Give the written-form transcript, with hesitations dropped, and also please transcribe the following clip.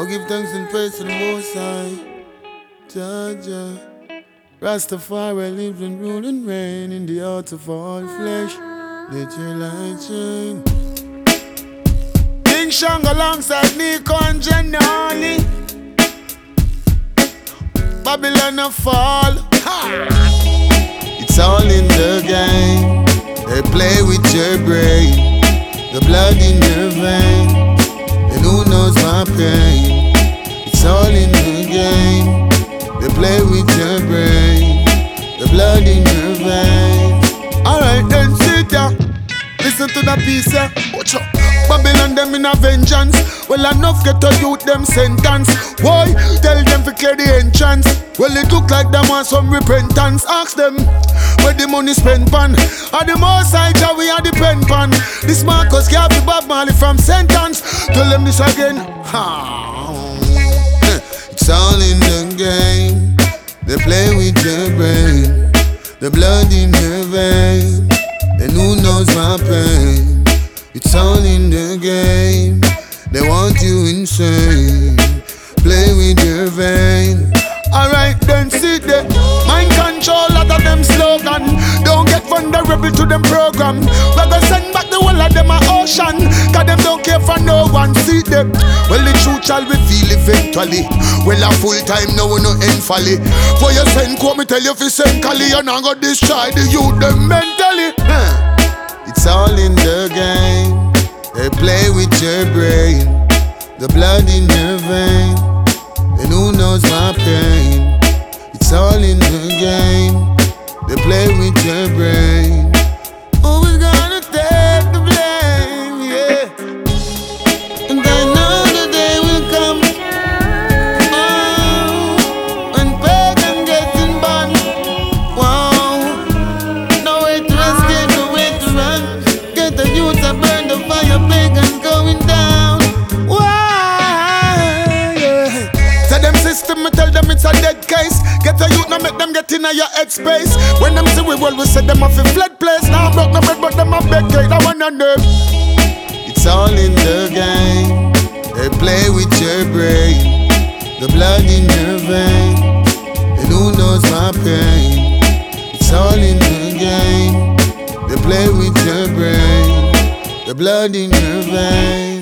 I'll give thanks and praise to the Most High. Jah, Rastafari lives and rule and reign in the heart of all flesh. Let your light shine. King Shang alongside Nico and Janani. Babylon a fall. It's all in the game. They play with your brain, the blood in your vein. And who knows my pain? It's all in the game. They play with your brain, the blood in your vein. Alright then, sit down. Listen to the piece, yeah. Watch out. Babylon them in a vengeance. Well, enough get to youth them sentence. Why? Tell them to clear the entrance. Well, it look like them want some repentance. Ask them where the money spent pan. Are the more side job we are the pen pan. This Marcus can't be Bob Marley from sentence. Tell them this again. It's all in the game. They play with your brain, the blood in your vein. And who knows my pain? It's all in the game. They want you insane. Play with your vein. Alright then, sit there. Mind control, lot of them slogan. Don't get vulnerable to them program. We go send back the whole of them a ocean. Cause them don't care for no one. Sit there. Well, the truth shall reveal eventually. Well, a full time now we no end folly. For your send quote me tell you if you send Kali, you not go destroy the youth them mentally. It's all in the game. They play with your brain, the blood in your vein. And who knows my pain? It's all in the game. They play with your brain. Who is gonna take the blame? Yeah. And I know the day will come. Oh, when pagan gets in bond. Wow. No way to escape, no way to run. Get the youth to burn the fire, pagan going down. Them system, me tell them it's a dead case. Get a youth, now make them get in your headspace. When them see we well, we say them off a fled place. Now I'm broke no bread, but them a beg cake, that one and them. It's all in the game. They play with your brain, the blood in your vein. And who knows my pain? It's all in the game. They play with your brain, the blood in your vein.